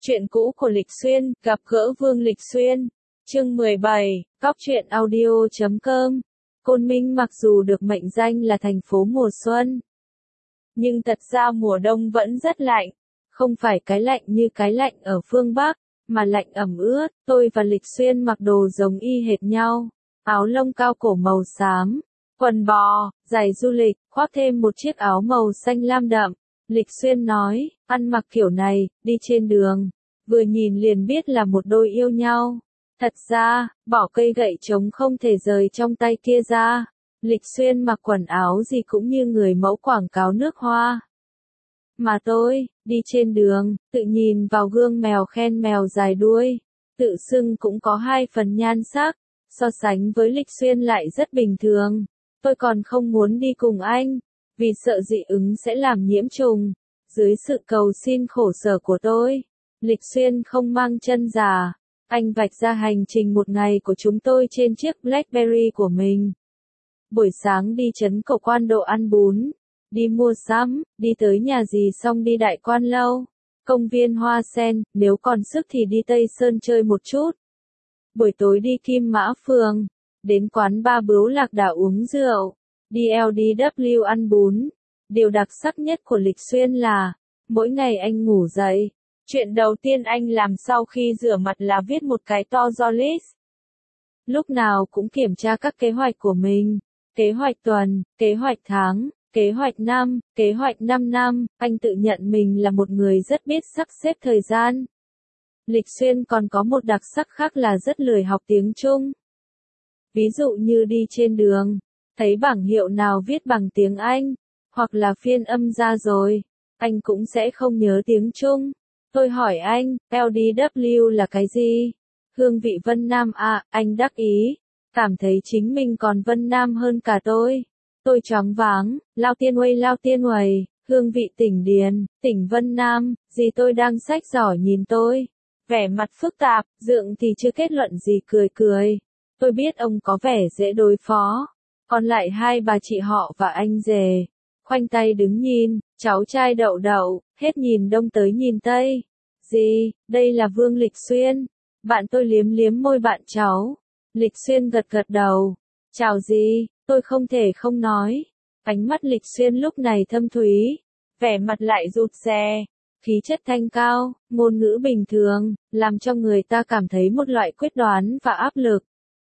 Chuyện cũ của Lịch Xuyên, gặp gỡ Vương Lịch Xuyên. Chương 17, Góc truyện audio.com. Côn Minh mặc dù được mệnh danh là thành phố mùa xuân, nhưng thật ra mùa đông vẫn rất lạnh. Không phải cái lạnh như cái lạnh ở phương Bắc, mà lạnh ẩm ướt. Tôi và Lịch Xuyên mặc đồ giống y hệt nhau. Áo lông cao cổ màu xám, quần bò, giày du lịch, khoác thêm một chiếc áo màu xanh lam đậm. Lịch Xuyên nói, ăn mặc kiểu này, đi trên đường, vừa nhìn liền biết là một đôi yêu nhau. Thật ra, bỏ cây gậy trống không thể rời trong tay kia ra. Lịch Xuyên mặc quần áo gì cũng như người mẫu quảng cáo nước hoa. Mà tôi, đi trên đường, tự nhìn vào gương mèo khen mèo dài đuôi. Tự xưng cũng có 2 phần nhan sắc, so sánh với Lịch Xuyên lại rất bình thường. Tôi còn không muốn đi cùng anh, vì sợ dị ứng sẽ làm nhiễm trùng. Dưới sự cầu xin khổ sở của tôi, Lịch Xuyên không mang chân giả. Anh vạch ra hành trình một ngày của chúng tôi trên chiếc BlackBerry của mình. Buổi sáng đi trấn Cổ Quan Độ ăn bún, đi mua sắm, đi tới nhà dì xong đi Đại Quan Lâu, công viên Hoa Sen, nếu còn sức thì đi Tây Sơn chơi một chút. Buổi tối đi Kim Mã Phường, đến quán ba Bướu Lạc Đà uống rượu, đi LDW ăn bún. Điều đặc sắc nhất của Lịch Xuyên là, mỗi ngày anh ngủ dậy, chuyện đầu tiên anh làm sau khi rửa mặt là viết một cái to do list. Lúc nào cũng kiểm tra các kế hoạch của mình, kế hoạch tuần, kế hoạch tháng, kế hoạch năm, kế hoạch 5 năm, anh tự nhận mình là một người rất biết sắp xếp thời gian. Lịch Xuyên còn có một đặc sắc khác là rất lười học tiếng Trung. Ví dụ như đi trên đường, thấy bảng hiệu nào viết bằng tiếng Anh, hoặc là phiên âm ra rồi, anh cũng sẽ không nhớ tiếng Trung. Tôi hỏi anh, LDW là cái gì? Hương vị Vân Nam à, anh đắc ý, cảm thấy chính mình còn Vân Nam hơn cả tôi. Tôi choáng váng, Lao Tiên Uầy, hương vị tỉnh Điền, tỉnh Vân Nam, gì tôi đang xách giỏ nhìn tôi. Vẻ mặt phức tạp, Dượng thì chưa kết luận gì cười cười. Tôi biết ông có vẻ dễ đối phó. Còn lại 2 bà chị họ và anh rể, khoanh tay đứng nhìn, cháu trai Đậu Đậu, hết nhìn đông tới nhìn tây. Gì, đây là Vương Lịch Xuyên. Bạn tôi liếm liếm môi bạn cháu. Lịch Xuyên gật gật đầu. Chào gì, tôi không thể không nói. Ánh mắt Lịch Xuyên lúc này thâm thúy, vẻ mặt lại rụt rè, khí chất thanh cao, ngôn ngữ bình thường, làm cho người ta cảm thấy một loại quyết đoán và áp lực.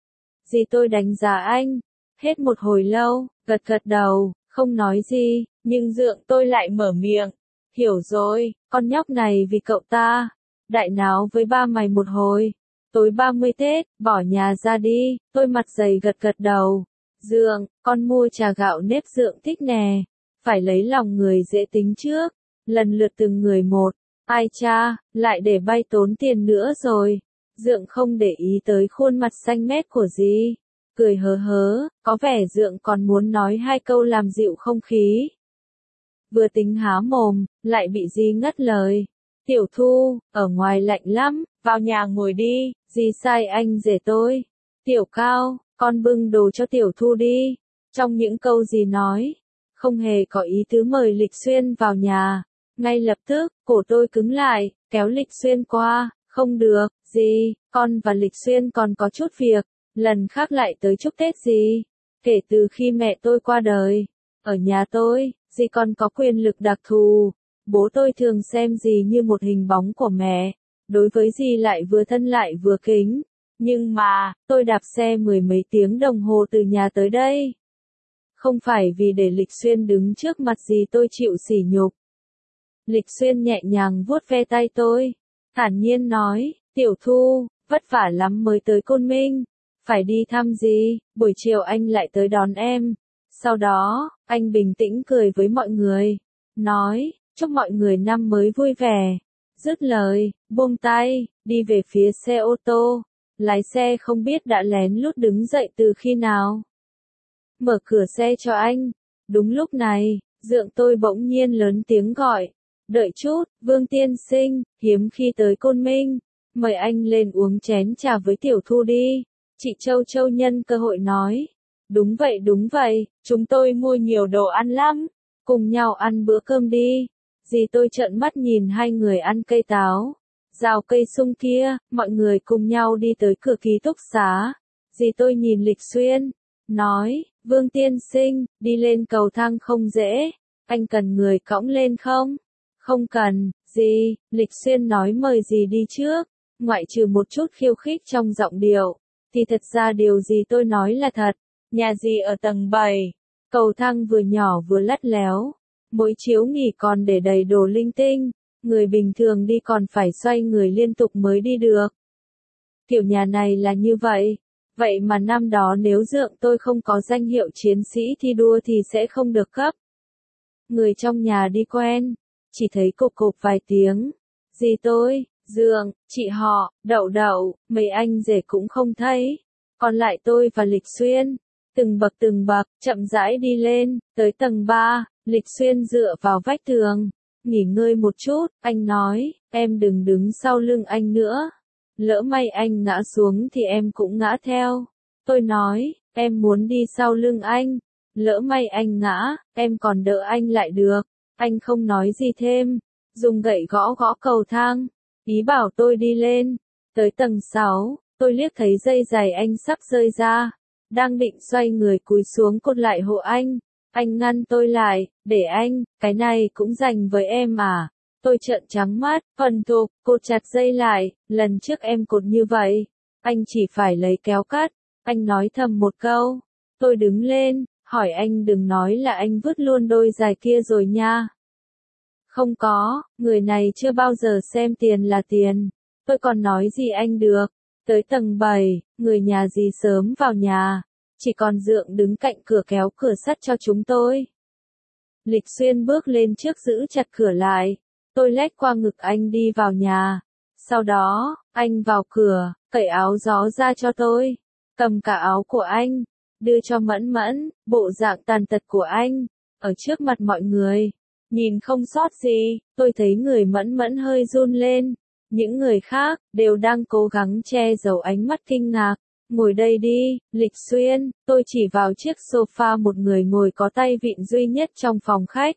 Gì tôi đánh giá anh, hết một hồi lâu, gật gật đầu, không nói gì, nhưng Dượng tôi lại mở miệng. Hiểu rồi, con nhóc này vì cậu ta, đại náo với ba mày một hồi. Tối 30 Tết, bỏ nhà ra đi, tôi mặt dày gật gật đầu. Dượng, con mua trà gạo nếp Dượng thích nè, phải lấy lòng người dễ tính trước, lần lượt từng người một. Ai cha, lại để bay tốn tiền nữa rồi. Dượng không để ý tới khuôn mặt xanh mét của dì, cười hớ hớ, có vẻ Dượng còn muốn nói 2 câu làm dịu không khí. Vừa tính há mồm, lại bị dì ngắt lời. Tiểu Thu, ở ngoài lạnh lắm, vào nhà ngồi đi, dì sai anh rể tôi. Tiểu Cao, con bưng đồ cho Tiểu Thu đi. Trong những câu dì nói, không hề có ý tứ mời Lịch Xuyên vào nhà. Ngay lập tức, cổ tôi cứng lại, kéo Lịch Xuyên qua. Không được, dì, con và Lịch Xuyên còn có chút việc, lần khác lại tới chúc Tết dì. Kể từ khi mẹ tôi qua đời, ở nhà tôi, dì còn có quyền lực đặc thù. Bố tôi thường xem dì như một hình bóng của mẹ, đối với dì lại vừa thân lại vừa kính. Nhưng mà, tôi đạp xe 10 mấy tiếng đồng hồ từ nhà tới đây. Không phải vì để Lịch Xuyên đứng trước mặt dì tôi chịu sỉ nhục. Lịch Xuyên nhẹ nhàng vuốt ve tay tôi, thản nhiên nói, Tiểu Thu, vất vả lắm mới tới Côn Minh, phải đi thăm dì, buổi chiều anh lại tới đón em. Sau đó, anh bình tĩnh cười với mọi người, nói, chúc mọi người năm mới vui vẻ. Dứt lời, buông tay, đi về phía xe ô tô. Lái xe không biết đã lén lút đứng dậy từ khi nào. Mở cửa xe cho anh. Đúng lúc này, Dượng tôi bỗng nhiên lớn tiếng gọi. Đợi chút, Vương tiên sinh, hiếm khi tới Côn Minh. Mời anh lên uống chén trà với Tiểu Thu đi. Chị Châu nhân cơ hội nói. Đúng vậy, chúng tôi mua nhiều đồ ăn lắm. Cùng nhau ăn bữa cơm đi. Dì tôi trợn mắt nhìn 2 người ăn cây táo. Rào cây sung kia, mọi người cùng nhau đi tới cửa ký túc xá. Dì tôi nhìn Lịch Xuyên, nói, Vương tiên sinh, đi lên cầu thang không dễ, anh cần người cõng lên không? Không cần, dì, Lịch Xuyên nói mời dì đi trước, ngoại trừ một chút khiêu khích trong giọng điệu, thì thật ra điều gì tôi nói là thật. Nhà dì ở tầng 7, cầu thang vừa nhỏ vừa lắt léo, mỗi chiếu nghỉ còn để đầy đồ linh tinh, người bình thường đi còn phải xoay người liên tục mới đi được. Kiểu nhà này là như vậy. Vậy mà năm đó nếu dượng tôi không có danh hiệu chiến sĩ thi đua thì sẽ không được cấp. Người trong nhà đi quen, chỉ thấy cộp cộp vài tiếng. Dì tôi, dượng, chị họ, đậu đậu, mấy anh rể cũng không thấy. Còn lại tôi và Lịch Xuyên, từng bậc, chậm rãi đi lên, tới tầng 3, Lịch Xuyên dựa vào vách tường. Nghỉ ngơi một chút, anh nói, em đừng đứng sau lưng anh nữa. Lỡ may anh ngã xuống thì em cũng ngã theo. Tôi nói, em muốn đi sau lưng anh. Lỡ may anh ngã, em còn đỡ anh lại được. Anh không nói gì thêm. Dùng gậy gõ gõ cầu thang. Ý bảo tôi đi lên. Tới tầng 6, tôi liếc thấy dây giày anh sắp rơi ra. Đang định xoay người cúi xuống cột lại hộ anh. Anh ngăn tôi lại, để anh, cái này cũng dành với em à. Tôi trợn trắng mắt, thuần thục, cột chặt dây lại, lần trước em cột như vậy. Anh chỉ phải lấy kéo cắt, anh nói thầm một câu. Tôi đứng lên, hỏi anh đừng nói là anh vứt luôn đôi giày kia rồi nha. Không có, người này chưa bao giờ xem tiền là tiền. Tôi còn nói gì anh được. Tới tầng 7, người nhà dì sớm vào nhà. Chỉ còn dượng đứng cạnh cửa kéo cửa sắt cho chúng tôi. Lịch Xuyên bước lên trước giữ chặt cửa lại. Tôi lách qua ngực anh đi vào nhà. Sau đó, anh vào cửa, cởi áo gió ra cho tôi. Cầm cả áo của anh, đưa cho Mẫn Mẫn, bộ dạng tàn tật của anh, ở trước mặt mọi người. Nhìn không sót gì, tôi thấy người Mẫn Mẫn hơi run lên. Những người khác, đều đang cố gắng che giấu ánh mắt kinh ngạc. Ngồi đây đi, Lịch Xuyên, tôi chỉ vào chiếc sofa một người ngồi có tay vịn duy nhất trong phòng khách.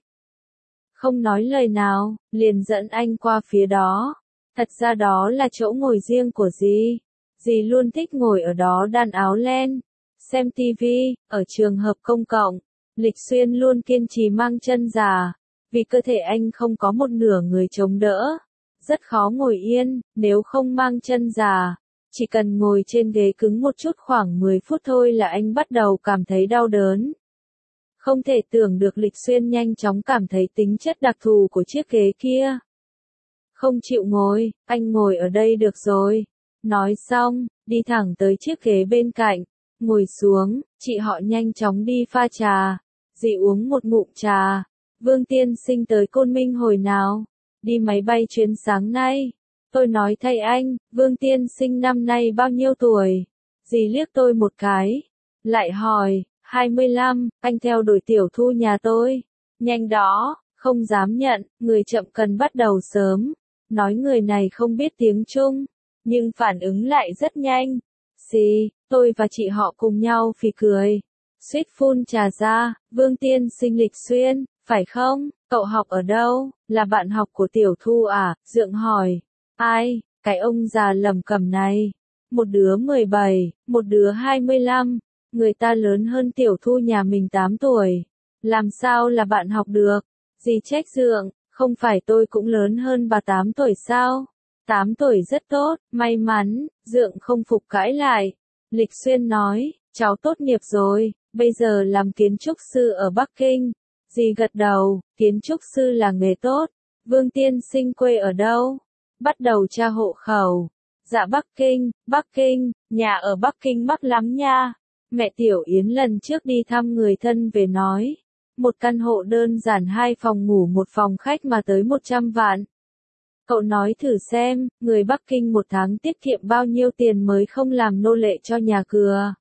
Không nói lời nào, liền dẫn anh qua phía đó. Thật ra đó là chỗ ngồi riêng của dì. Dì luôn thích ngồi ở đó đan áo len, xem tivi, ở trường hợp công cộng. Lịch Xuyên luôn kiên trì mang chân già, vì cơ thể anh không có một nửa người chống đỡ. Rất khó ngồi yên, nếu không mang chân già. Chỉ cần ngồi trên ghế cứng một chút khoảng 10 phút thôi là anh bắt đầu cảm thấy đau đớn. Không thể tưởng được Lịch Xuyên nhanh chóng cảm thấy tính chất đặc thù của chiếc ghế kia. Không chịu ngồi, anh ngồi ở đây được rồi. Nói xong, đi thẳng tới chiếc ghế bên cạnh, ngồi xuống, chị họ nhanh chóng đi pha trà. Dì uống một ngụm trà. Vương tiên sinh tới Côn Minh hồi nào? Đi máy bay chuyến sáng nay. Tôi nói thay anh, Vương tiên sinh năm nay bao nhiêu tuổi? Dì liếc tôi một cái. Lại hỏi, 25, anh theo đuổi tiểu thu nhà tôi. Nhanh đó, không dám nhận, người chậm cần bắt đầu sớm. Nói người này không biết tiếng Trung, nhưng phản ứng lại rất nhanh. Dì, tôi và chị họ cùng nhau phì cười. Suýt phun trà ra, Vương tiên sinh Lịch Xuyên, phải không? Cậu học ở đâu? Là bạn học của tiểu thu à? Dượng hỏi. Ai? Cái ông già lẩm cẩm này. Một đứa 17, một đứa 25. Người ta lớn hơn tiểu thu nhà mình 8 tuổi. Làm sao là bạn học được? Dì trách dượng, không phải tôi cũng lớn hơn bà 8 tuổi sao? 8 tuổi rất tốt, may mắn, dượng không phục cãi lại. Lịch Xuyên nói, cháu tốt nghiệp rồi, bây giờ làm kiến trúc sư ở Bắc Kinh. Dì gật đầu, kiến trúc sư là nghề tốt. Vương tiên sinh quê ở đâu? Bắt đầu tra hộ khẩu. Dạ Bắc Kinh, nhà ở Bắc Kinh mắc lắm nha. Mẹ Tiểu Yến lần trước đi thăm người thân về nói. Một căn hộ đơn giản 2 phòng ngủ 1 phòng khách mà tới 100 vạn. Cậu nói thử xem, người Bắc Kinh một tháng tiết kiệm bao nhiêu tiền mới không làm nô lệ cho nhà cửa.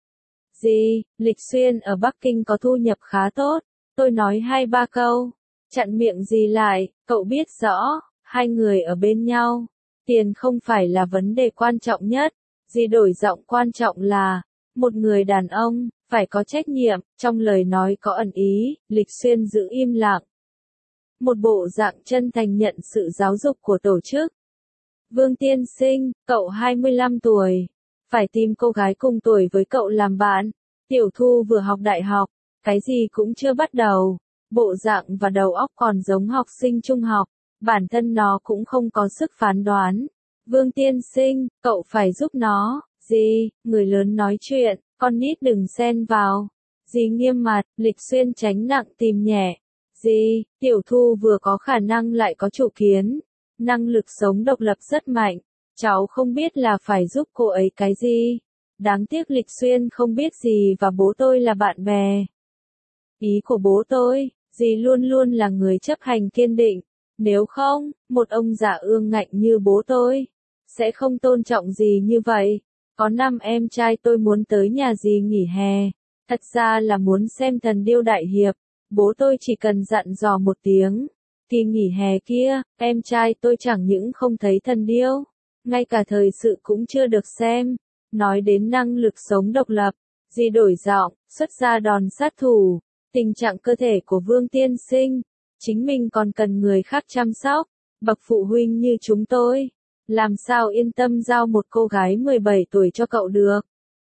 Dì, Lịch Xuyên ở Bắc Kinh có thu nhập khá tốt. Tôi nói 2-3 câu. Chặn miệng dì lại, cậu biết rõ, hai người ở bên nhau. Tiền không phải là vấn đề quan trọng nhất. Dì đổi giọng quan trọng là, một người đàn ông, phải có trách nhiệm, trong lời nói có ẩn ý, Lịch Xuyên giữ im lặng. Một bộ dạng chân thành nhận sự giáo dục của tổ chức. Vương tiên sinh, cậu 25 tuổi. Phải tìm cô gái cùng tuổi với cậu làm bạn. Tiểu Thu vừa học đại học, cái gì cũng chưa bắt đầu. Bộ dạng và đầu óc còn giống học sinh trung học. Bản thân nó cũng không có sức phán đoán. Vương tiên sinh, cậu phải giúp nó. Gì, người lớn nói chuyện, con nít đừng xen vào. Dì nghiêm mặt, Lịch Xuyên tránh nặng tìm nhẹ. Dì, Tiểu Thu vừa có khả năng lại có chủ kiến. Năng lực sống độc lập rất mạnh. Cháu không biết là phải giúp cô ấy cái gì. Đáng tiếc Lịch Xuyên không biết dì và bố tôi là bạn bè. Ý của bố tôi, dì luôn luôn là người chấp hành kiên định. Nếu không, một ông già ương ngạnh như bố tôi, sẽ không tôn trọng dì như vậy. Có 5 em trai tôi muốn tới nhà dì nghỉ hè. Thật ra là muốn xem Thần Điêu Đại Hiệp. Bố tôi chỉ cần dặn dò một tiếng. Kỳ nghỉ hè kia, em trai tôi chẳng những không thấy Thần Điêu, ngay cả thời sự cũng chưa được xem. Nói đến năng lực sống độc lập, dì đổi giọng, xuất ra đòn sát thủ. Tình trạng cơ thể của Vương tiên sinh, chính mình còn cần người khác chăm sóc. Bậc phụ huynh như chúng tôi, làm sao yên tâm giao một cô gái 17 tuổi cho cậu được.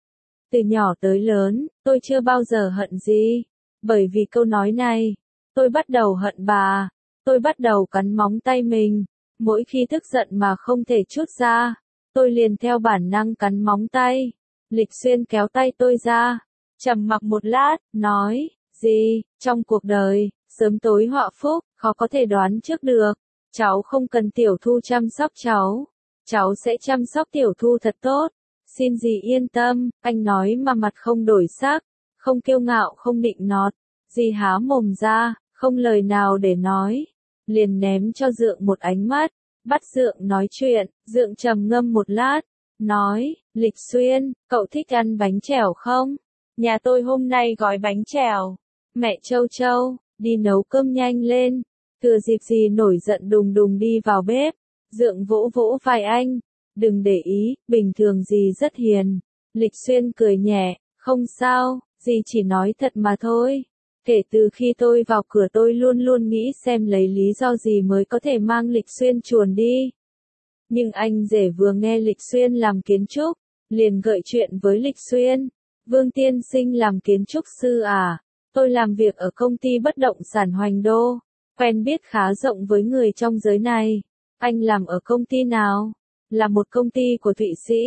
Từ nhỏ tới lớn, tôi chưa bao giờ hận gì. Bởi vì câu nói này, tôi bắt đầu hận bà. Tôi bắt đầu cắn móng tay mình. Mỗi khi tức giận mà không thể trút ra, tôi liền theo bản năng cắn móng tay. Lịch Xuyên kéo tay tôi ra, trầm mặc một lát, nói, gì, trong cuộc đời, sớm tối họa phúc, khó có thể đoán trước được. Cháu không cần Tiểu Thu chăm sóc cháu. Cháu sẽ chăm sóc Tiểu Thu thật tốt. Xin dì yên tâm, anh nói mà mặt không đổi sắc, không kiêu ngạo không định nọt. Dì há mồm ra, không lời nào để nói. Liền ném cho Dượng một ánh mắt, bắt Dượng nói chuyện. Dượng trầm ngâm một lát, nói, Lịch Xuyên, cậu thích ăn bánh chèo không? Nhà tôi hôm nay gói bánh chèo. Mẹ Châu Châu, đi nấu cơm nhanh lên. Thừa dịp dì nổi giận đùng đùng đi vào bếp. Dượng vỗ vỗ vai anh. Đừng để ý, bình thường dì rất hiền. Lịch Xuyên cười nhẹ, không sao, dì chỉ nói thật mà thôi. Kể từ khi tôi vào cửa tôi luôn luôn nghĩ xem lấy lý do gì mới có thể mang Lịch Xuyên chuồn đi. Nhưng anh rể vừa nghe Lịch Xuyên làm kiến trúc, liền gợi chuyện với Lịch Xuyên. Vương tiên sinh làm kiến trúc sư à? Tôi làm việc ở công ty bất động sản Hoành Đô, quen biết khá rộng với người trong giới này. Anh làm ở công ty nào? Là một công ty của Thụy Sĩ.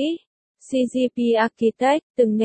CGP Architect,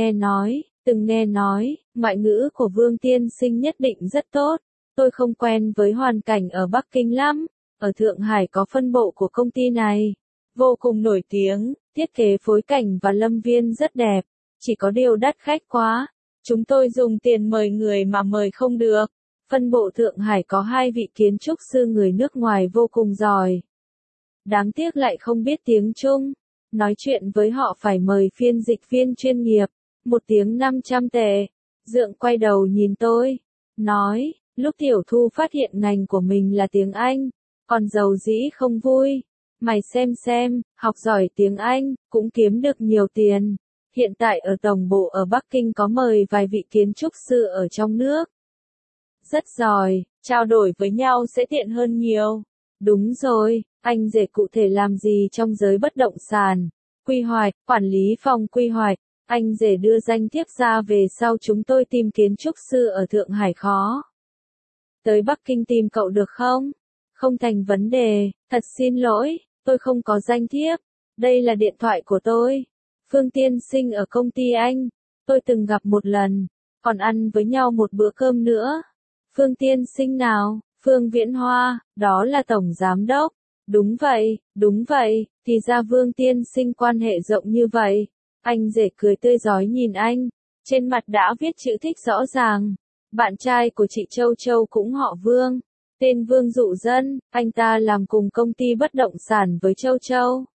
từng nghe nói, ngoại ngữ của Vương tiên sinh nhất định rất tốt. Tôi không quen với hoàn cảnh ở Bắc Kinh lắm. Ở Thượng Hải có phân bộ của công ty này. Vô cùng nổi tiếng, thiết kế phối cảnh và lâm viên rất đẹp. Chỉ có điều đắt khách quá. Chúng tôi dùng tiền mời người mà mời không được. Phân bộ Thượng Hải có 2 vị kiến trúc sư người nước ngoài vô cùng giỏi. Đáng tiếc lại không biết tiếng Trung. Nói chuyện với họ phải mời phiên dịch viên chuyên nghiệp. 1 tiếng 500 tệ. Dượng quay đầu nhìn tôi. Nói, lúc Tiểu Thu phát hiện ngành của mình là tiếng Anh. Còn giàu dĩ không vui. Mày xem, học giỏi tiếng Anh, cũng kiếm được nhiều tiền. Hiện tại ở tổng bộ ở Bắc Kinh có mời vài vị kiến trúc sư ở trong nước. Rất giỏi, trao đổi với nhau sẽ tiện hơn nhiều. Đúng rồi, anh rể cụ thể làm gì trong giới bất động sản? Quy hoạch, quản lý phòng quy hoạch. Anh rể đưa danh thiếp ra về sau chúng tôi tìm kiến trúc sư ở Thượng Hải khó. Tới Bắc Kinh tìm cậu được không? Không thành vấn đề, thật xin lỗi, tôi không có danh thiếp. Đây là điện thoại của tôi. Phương tiên sinh ở công ty anh. Tôi từng gặp một lần, còn ăn với nhau một bữa cơm nữa. Phương tiên sinh nào? Phương Viễn Hoa, đó là tổng giám đốc. Đúng vậy, thì ra Vương tiên sinh quan hệ rộng như vậy. Anh rể cười tươi rói nhìn anh, trên mặt đã viết chữ thích rõ ràng. Bạn trai của chị Châu Châu cũng họ Vương, tên Vương Dụ Dân, anh ta làm cùng công ty bất động sản với Châu Châu.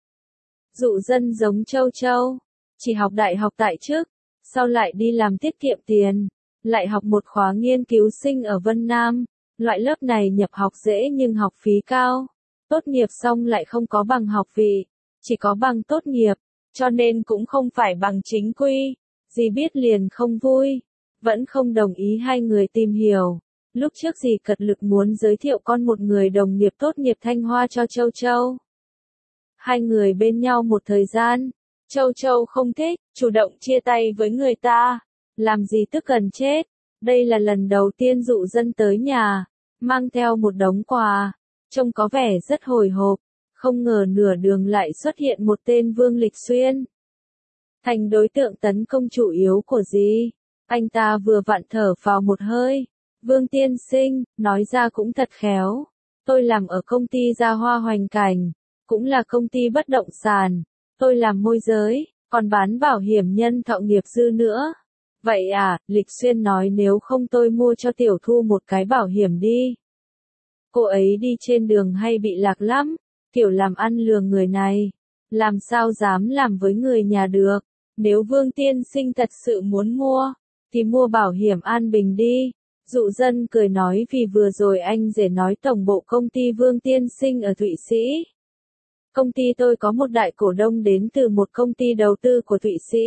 Dụ Dân giống Châu Châu, chỉ học đại học tại chức, sau lại đi làm tiết kiệm tiền, lại học một khóa nghiên cứu sinh ở Vân Nam. Loại lớp này nhập học dễ nhưng học phí cao. Tốt nghiệp xong lại không có bằng học vị, chỉ có bằng tốt nghiệp, cho nên cũng không phải bằng chính quy. Dì biết liền không vui, vẫn không đồng ý hai người tìm hiểu. Lúc trước dì cật lực muốn giới thiệu con một người đồng nghiệp tốt nghiệp Thanh Hoa cho Châu Châu. Hai người bên nhau một thời gian, Châu Châu không thích, chủ động chia tay với người ta. Làm gì tức gần chết. Đây là lần đầu tiên Dụ Dân tới nhà, mang theo một đống quà, trông có vẻ rất hồi hộp. Không ngờ nửa đường lại xuất hiện một tên Vương Lịch Xuyên. Thành đối tượng tấn công chủ yếu của dì. Anh ta vừa vặn thở phào một hơi. Vương tiên sinh, nói ra cũng thật khéo. Tôi làm ở công ty Gia Hoa Hoành Cảnh, cũng là công ty bất động sản. Tôi làm môi giới, còn bán bảo hiểm nhân thọ nghiệp dư nữa. Vậy à, Lịch Xuyên nói nếu không tôi mua cho Tiểu Thu một cái bảo hiểm đi. Cô ấy đi trên đường hay bị lạc lắm, kiểu làm ăn lừa người này. Làm sao dám làm với người nhà được. Nếu Vương tiên sinh thật sự muốn mua, thì mua bảo hiểm An Bình đi. Dụ Dân cười nói vì vừa rồi anh rể nói tổng bộ công ty Vương tiên sinh ở Thụy Sĩ. Công ty tôi có một đại cổ đông đến từ một công ty đầu tư của Thụy Sĩ.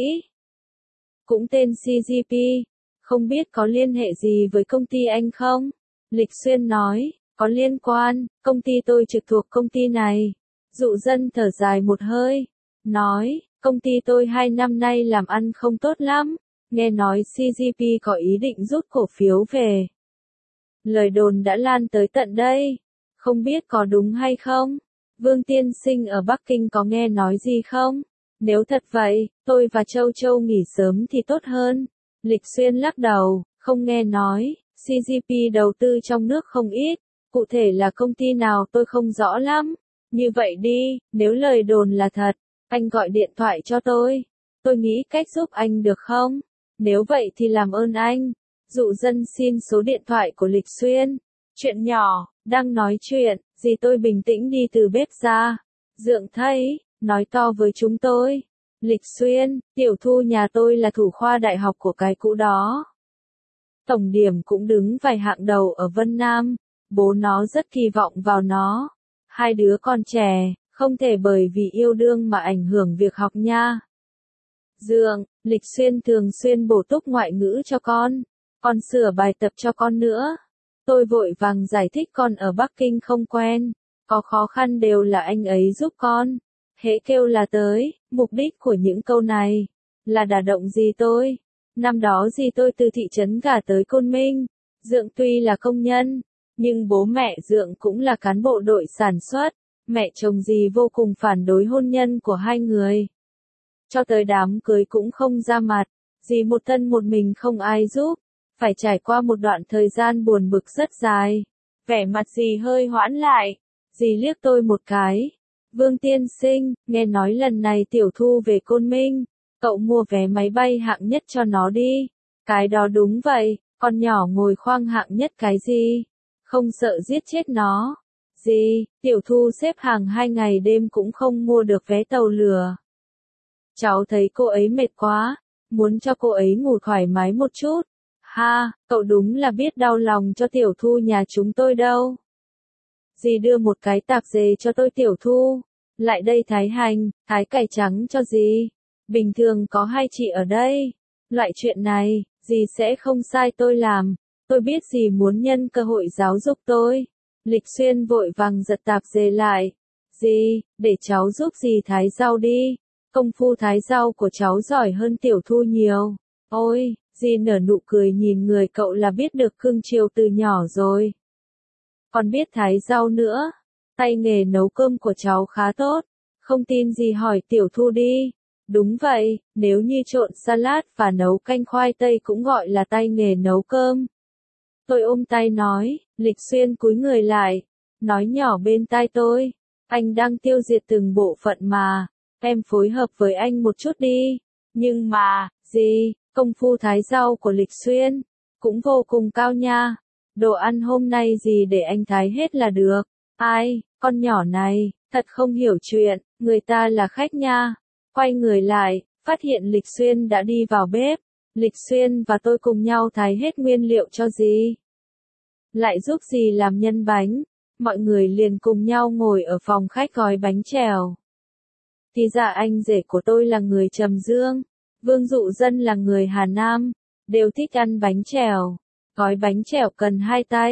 Cũng tên CGP, không biết có liên hệ gì với công ty anh không? Lịch Xuyên nói, có liên quan, công ty tôi trực thuộc công ty này. Dụ Dân thở dài một hơi, nói, công ty tôi 2 năm nay làm ăn không tốt lắm, nghe nói CGP có ý định rút cổ phiếu về. Lời đồn đã lan tới tận đây, không biết có đúng hay không? Vương tiên sinh ở Bắc Kinh có nghe nói gì không? Nếu thật vậy, tôi và Châu Châu nghỉ sớm thì tốt hơn. Lịch Xuyên lắc đầu, không nghe nói, CGP đầu tư trong nước không ít, cụ thể là công ty nào tôi không rõ lắm. Như vậy đi, nếu lời đồn là thật, anh gọi điện thoại cho tôi nghĩ cách giúp anh được không? Nếu vậy thì làm ơn anh. Dụ Dân xin số điện thoại của Lịch Xuyên. Chuyện nhỏ, đang nói chuyện, dì tôi bình tĩnh đi từ bếp ra. Dượng thấy, nói to với chúng tôi. Lịch Xuyên, Tiểu Thu nhà tôi là thủ khoa đại học của cái cũ đó. Tổng điểm cũng đứng vài hạng đầu ở Vân Nam, bố nó rất kỳ vọng vào nó. Hai đứa còn trẻ, không thể bởi vì yêu đương mà ảnh hưởng việc học nha. Dượng, Lịch Xuyên thường xuyên bổ túc ngoại ngữ cho con sửa bài tập cho con nữa. Tôi vội vàng giải thích con ở Bắc Kinh không quen, có khó khăn đều là anh ấy giúp con. Hễ kêu là tới, mục đích của những câu này là đả động dì tôi. Năm đó dì tôi từ thị trấn gả tới Côn Minh. Dượng tuy là công nhân, nhưng bố mẹ Dượng cũng là cán bộ đội sản xuất. Mẹ chồng dì vô cùng phản đối hôn nhân của hai người. Cho tới đám cưới cũng không ra mặt, dì một thân một mình không ai giúp, phải trải qua một đoạn thời gian buồn bực rất dài. Vẻ mặt dì hơi hoãn lại, dì liếc tôi một cái. Vương tiên sinh, nghe nói lần này Tiểu Thu về Côn Minh, cậu mua vé máy bay hạng nhất cho nó đi. Cái đó đúng vậy, con nhỏ ngồi khoang hạng nhất cái gì? Không sợ giết chết nó. Dì, Tiểu Thu xếp hàng 2 ngày đêm cũng không mua được vé tàu lửa. Cháu thấy cô ấy mệt quá, muốn cho cô ấy ngủ thoải mái một chút. Ha, cậu đúng là biết đau lòng cho Tiểu Thu nhà chúng tôi đâu. Dì đưa một cái tạp dề cho tôi Tiểu Thu. Lại đây thái hành, thái cải trắng cho dì. Bình thường có 2 chị ở đây. Loại chuyện này, dì sẽ không sai tôi làm. Tôi biết dì muốn nhân cơ hội giáo dục tôi. Lịch Xuyên vội vàng giật tạp dề lại. Dì, để cháu giúp dì thái rau đi. Công phu thái rau của cháu giỏi hơn Tiểu Thu nhiều. Ôi, dì nở nụ cười nhìn người cậu là biết được cưng chiều từ nhỏ rồi. Còn biết thái rau nữa. Tay nghề nấu cơm của cháu khá tốt. Không tin dì hỏi Tiểu Thu đi. Đúng vậy, nếu như trộn salad và nấu canh khoai tây cũng gọi là tay nghề nấu cơm. Tôi ôm tay nói, Lịch Xuyên cúi người lại. Nói nhỏ bên tai tôi. Anh đang tiêu diệt từng bộ phận mà. Em phối hợp với anh một chút đi. Nhưng mà, dì, công phu thái rau của Lịch Xuyên cũng vô cùng cao nha. Đồ ăn hôm nay dì để anh thái hết là được. Ai, con nhỏ này, thật không hiểu chuyện, người ta là khách nha. Quay người lại, phát hiện Lịch Xuyên đã đi vào bếp. Lịch Xuyên và tôi cùng nhau thái hết nguyên liệu cho dì. Lại giúp dì làm nhân bánh. Mọi người liền cùng nhau ngồi ở phòng khách gói bánh chèo. Thì ra anh rể của tôi là người Trầm Dương, Vương Dụ Dân là người Hà Nam, đều thích ăn bánh chèo. Gói bánh chèo cần 2 tay,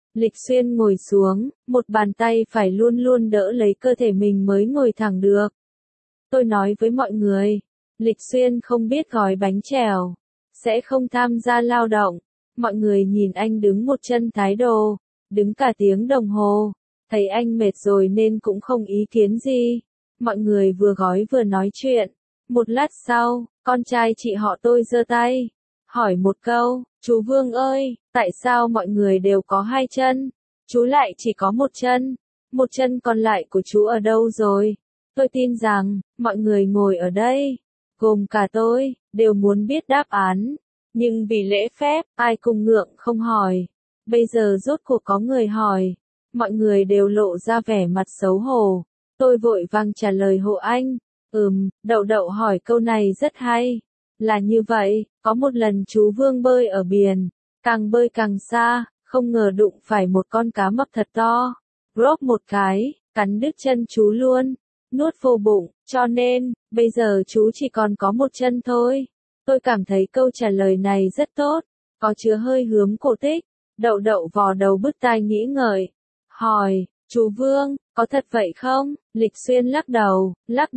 Lịch Xuyên ngồi xuống, một bàn tay phải luôn luôn đỡ lấy cơ thể mình mới ngồi thẳng được. Tôi nói với mọi người, Lịch Xuyên không biết gói bánh chèo, sẽ không tham gia lao động. Mọi người nhìn anh đứng một chân thái độ, đứng cả tiếng đồng hồ, thấy anh mệt rồi nên cũng không ý kiến gì. Mọi người vừa gói vừa nói chuyện. Một lát sau, con trai chị họ tôi giơ tay, hỏi một câu, chú Vương ơi, tại sao mọi người đều có hai chân, chú lại chỉ có một chân còn lại của chú ở đâu rồi? Tôi tin rằng, mọi người ngồi ở đây, gồm cả tôi, đều muốn biết đáp án, nhưng vì lễ phép, ai cũng ngượng không hỏi. Bây giờ rốt cuộc có người hỏi, mọi người đều lộ ra vẻ mặt xấu hổ. Tôi vội vàng trả lời hộ anh, Đậu Đậu hỏi câu này rất hay. Là như vậy, có một lần chú Vương bơi ở biển, càng bơi càng xa, không ngờ đụng phải một con cá mập thật to. Rốp một cái, cắn đứt chân chú luôn, nuốt vô bụng, cho nên, bây giờ chú chỉ còn có một chân thôi. Tôi cảm thấy câu trả lời này rất tốt, có chứa hơi hướng cổ tích. Đậu Đậu vò đầu bứt tai nghĩ ngợi, hỏi, chú Vương, có thật vậy không? Lịch Xuyên lắc đầu,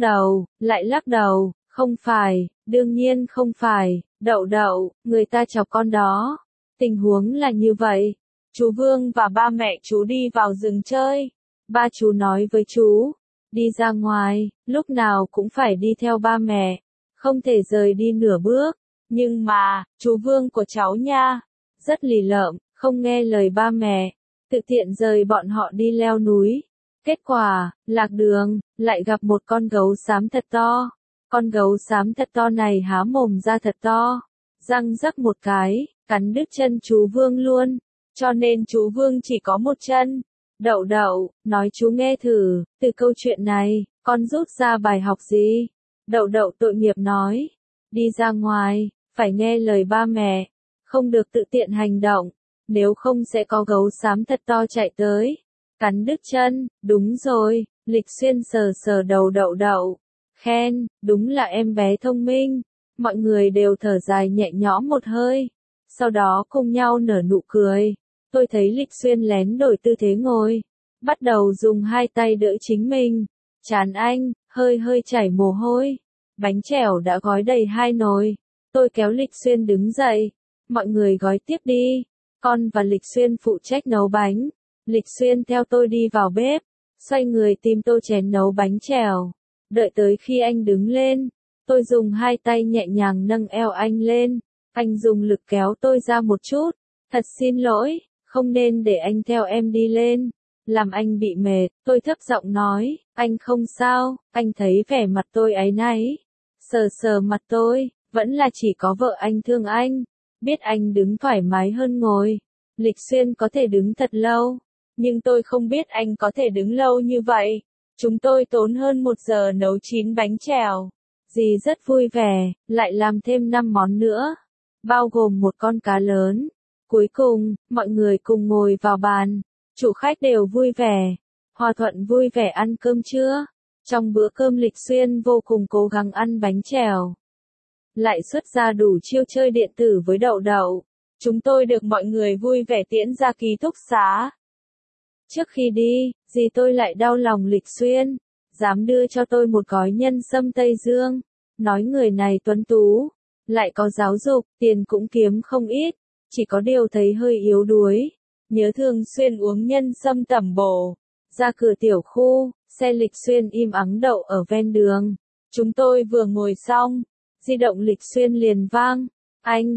lại lắc đầu, không phải, đương nhiên không phải, Đậu Đậu, người ta chọc con đó. Tình huống là như vậy, chú Vương và ba mẹ chú đi vào rừng chơi. Ba chú nói với chú, đi ra ngoài, lúc nào cũng phải đi theo ba mẹ, không thể rời đi nửa bước. Nhưng mà, chú Vương của cháu nha, rất lì lợm, không nghe lời ba mẹ, tự tiện rời bọn họ đi leo núi. Kết quả, lạc đường, lại gặp một con gấu xám thật to. Con gấu xám thật to này há mồm ra thật to, răng rắc một cái, cắn đứt chân chú Vương luôn. Cho nên chú Vương chỉ có một chân. Đậu Đậu, nói chú nghe thử, từ câu chuyện này, con rút ra bài học gì? Đậu Đậu tội nghiệp nói, đi ra ngoài, phải nghe lời ba mẹ, không được tự tiện hành động, nếu không sẽ có gấu xám thật to chạy tới, cắn đứt chân. Đúng rồi, Lịch Xuyên sờ sờ đầu Đậu Đậu, khen, đúng là em bé thông minh. Mọi người đều thở dài nhẹ nhõm một hơi, sau đó cùng nhau nở nụ cười. Tôi thấy Lịch Xuyên lén đổi tư thế ngồi, bắt đầu dùng hai tay đỡ chính mình. Trán anh, hơi chảy mồ hôi. Bánh chèo đã gói đầy hai nồi. Tôi kéo Lịch Xuyên đứng dậy. Mọi người gói tiếp đi. Con và Lịch Xuyên phụ trách nấu bánh. Lịch Xuyên theo tôi đi vào bếp, xoay người tìm tô chén nấu bánh chèo. Đợi tới khi anh đứng lên, tôi dùng hai tay nhẹ nhàng nâng eo anh lên. Anh dùng lực kéo tôi ra một chút. Thật xin lỗi, không nên để anh theo em đi lên, làm anh bị mệt. Tôi thấp giọng nói, anh không sao. Anh thấy vẻ mặt tôi áy náy, sờ sờ mặt tôi, vẫn là chỉ có vợ anh thương anh, biết anh đứng thoải mái hơn ngồi. Lịch Xuyên có thể đứng thật lâu, nhưng tôi không biết anh có thể đứng lâu như vậy. Chúng tôi tốn hơn 1 giờ nấu 9 bánh chèo. Dì rất vui vẻ, lại làm thêm 5 món nữa, bao gồm một con cá lớn. Cuối cùng, mọi người cùng ngồi vào bàn, chủ khách đều vui vẻ, hòa thuận vui vẻ ăn cơm trưa. Trong bữa cơm Lịch Xuyên vô cùng cố gắng ăn bánh chèo, lại xuất ra đủ chiêu chơi điện tử với Đậu Đậu. Chúng tôi được mọi người vui vẻ tiễn ra ký túc xá. Trước khi đi, dì tôi lại đau lòng Lịch Xuyên, dám đưa cho tôi một gói nhân sâm Tây Dương, nói người này tuấn tú, lại có giáo dục, tiền cũng kiếm không ít, chỉ có điều thấy hơi yếu đuối, nhớ thường xuyên uống nhân sâm tẩm bổ. Ra cửa tiểu khu, xe Lịch Xuyên im ắng đậu ở ven đường. Chúng tôi vừa ngồi xong, di động Lịch Xuyên liền vang. Anh,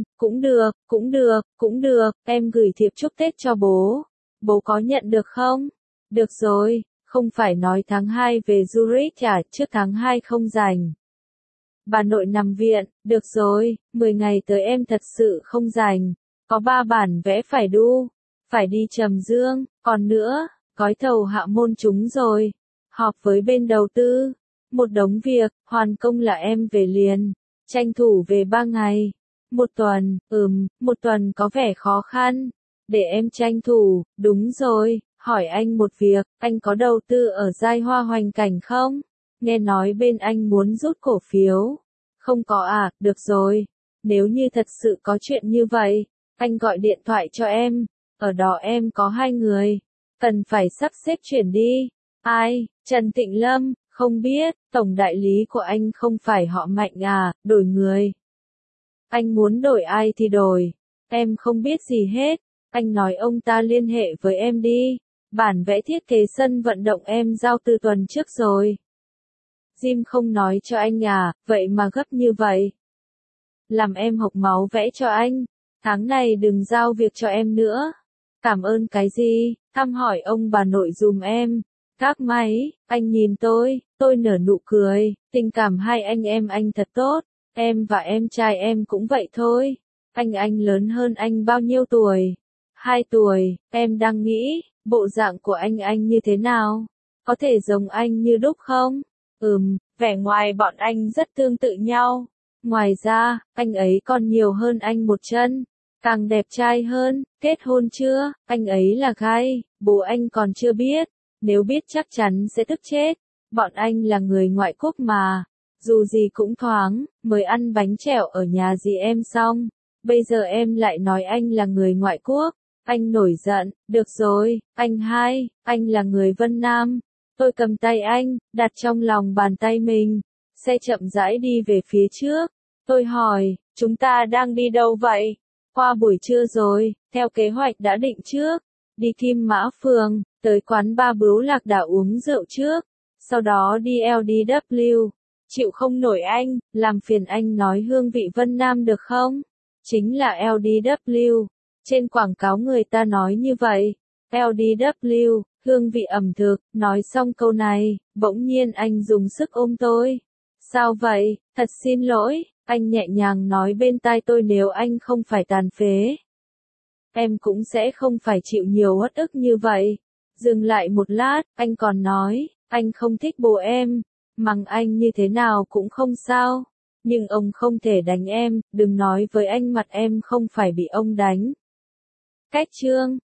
cũng được, em gửi thiệp chúc Tết cho bố. Bố có nhận được không? Được rồi, không phải nói tháng 2 về Zurich à, trước tháng 2 không rảnh. Bà nội nằm viện, được rồi, 10 ngày tới em thật sự không rảnh. Có 3 bản vẽ phải đu, phải đi Trầm Dương, còn nữa, gói thầu hạ môn chúng rồi. Họp với bên đầu tư, một đống việc, hoàn công là em về liền, tranh thủ về 3 ngày. Một tuần có vẻ khó khăn, để em tranh thủ. Đúng rồi, hỏi anh một việc, anh có đầu tư ở Giai Hoa Hoành Cảnh không? Nghe nói bên anh muốn rút cổ phiếu. Không có à, được rồi, nếu như thật sự có chuyện như vậy, anh gọi điện thoại cho em. ở đó em có 2 người, cần phải sắp xếp chuyển đi. Ai? Trần Tịnh Lâm, không biết, tổng đại lý của anh không phải họ Mạnh à, đổi người. Anh muốn đổi ai thì đổi, em không biết gì hết, anh nói ông ta liên hệ với em đi. Bản vẽ thiết kế sân vận động em giao từ tuần trước rồi. Jim không nói cho anh à, vậy mà gấp như vậy. Làm em hộc máu vẽ cho anh, tháng này đừng giao việc cho em nữa. Cảm ơn cái gì, thăm hỏi ông bà nội dùm em. Các máy, anh nhìn tôi nở nụ cười, tình cảm hai anh em anh thật tốt, em và em trai em cũng vậy thôi. Anh lớn hơn anh bao nhiêu tuổi? 2 tuổi, em đang nghĩ, bộ dạng của anh như thế nào? Có thể giống anh như đúc không? Vẻ ngoài bọn anh rất tương tự nhau. Ngoài ra, anh ấy còn nhiều hơn anh một chân, càng đẹp trai hơn. Kết hôn chưa? Anh ấy là gay, bố anh còn chưa biết, nếu biết chắc chắn sẽ tức chết. Bọn anh là người ngoại quốc mà, dù gì cũng thoáng, mới ăn bánh chèo ở nhà dì em xong, bây giờ em lại nói anh là người ngoại quốc. Anh nổi giận, được rồi, anh là người Vân Nam. Tôi cầm tay anh, đặt trong lòng bàn tay mình, xe chậm rãi đi về phía trước. Tôi hỏi, chúng ta đang đi đâu vậy? Qua buổi trưa rồi, theo kế hoạch đã định trước. Đi Kim Mã Phường, tới quán bar Bướu Lạc Đà uống rượu trước, sau đó đi LDW. Chịu không nổi anh, làm phiền anh nói hương vị Vân Nam được không? Chính là LDW. Trên quảng cáo người ta nói như vậy. LDW, hương vị ẩm thực. Nói xong câu này, bỗng nhiên anh dùng sức ôm tôi. Sao vậy? Thật xin lỗi, anh nhẹ nhàng nói bên tai tôi, nếu anh không phải tàn phế, em cũng sẽ không phải chịu nhiều uất ức như vậy. Dừng lại một lát, anh còn nói, anh không thích bố em, mắng anh như thế nào cũng không sao, nhưng ông không thể đánh em, đừng nói với anh mặt em không phải bị ông đánh. Cách chương